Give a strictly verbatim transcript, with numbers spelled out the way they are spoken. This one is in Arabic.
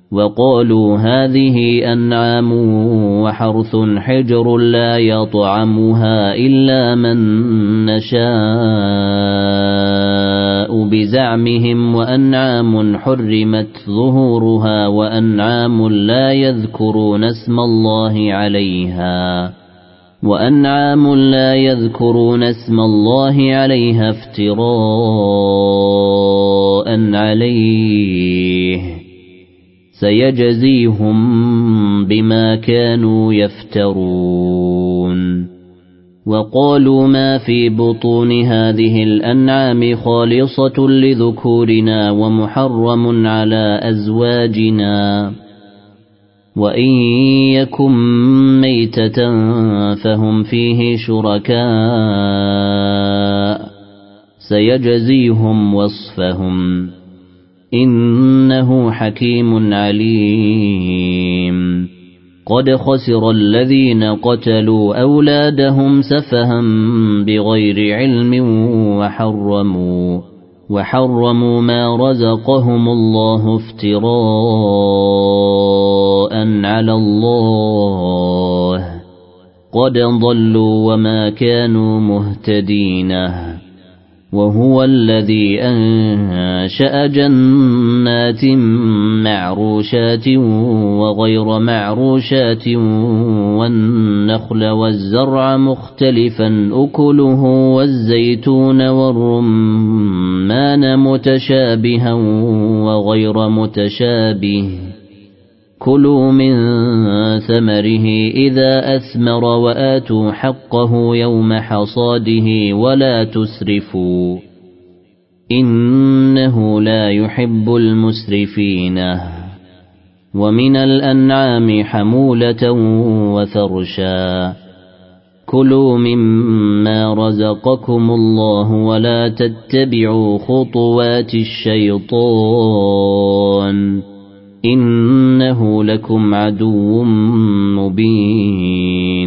وقالوا هذه أنعام وحرث حجر لا يطعمها إلا من نشاء بزعمهم وأنعام حرمت ظهورها وأنعام لا يذكرون اسم الله عليها وأنعام لا يذكرون اسم الله عليها افتراء عليه سيجزيهم بما كانوا يفترون. وقالوا ما في بطون هذه الأنعام خالصة لذكورنا ومحرم على أزواجنا وإن يكن ميتة فهم فيه شركاء سيجزيهم وصفهم إنه حكيم عليم. قد خسر الذين قتلوا أولادهم سفها بغير علم وحرموا وحرموا ما رزقهم الله افتراء على الله قد ضلوا وما كانوا مهتدين. وهو الذي أنشأ جنات معروشات وغير معروشات والنخل والزرع مختلفا أكله والزيتون والرمان متشابها وغير متشابه كلوا من ثمره إذا أثمر وآتوا حقه يوم حصاده ولا تسرفوا إنه لا يحب المسرفين. ومن الأنعام حمولة وفرشا كلوا مما رزقكم الله ولا تتبعوا خطوات الشيطان إنه لكم عدو مبين.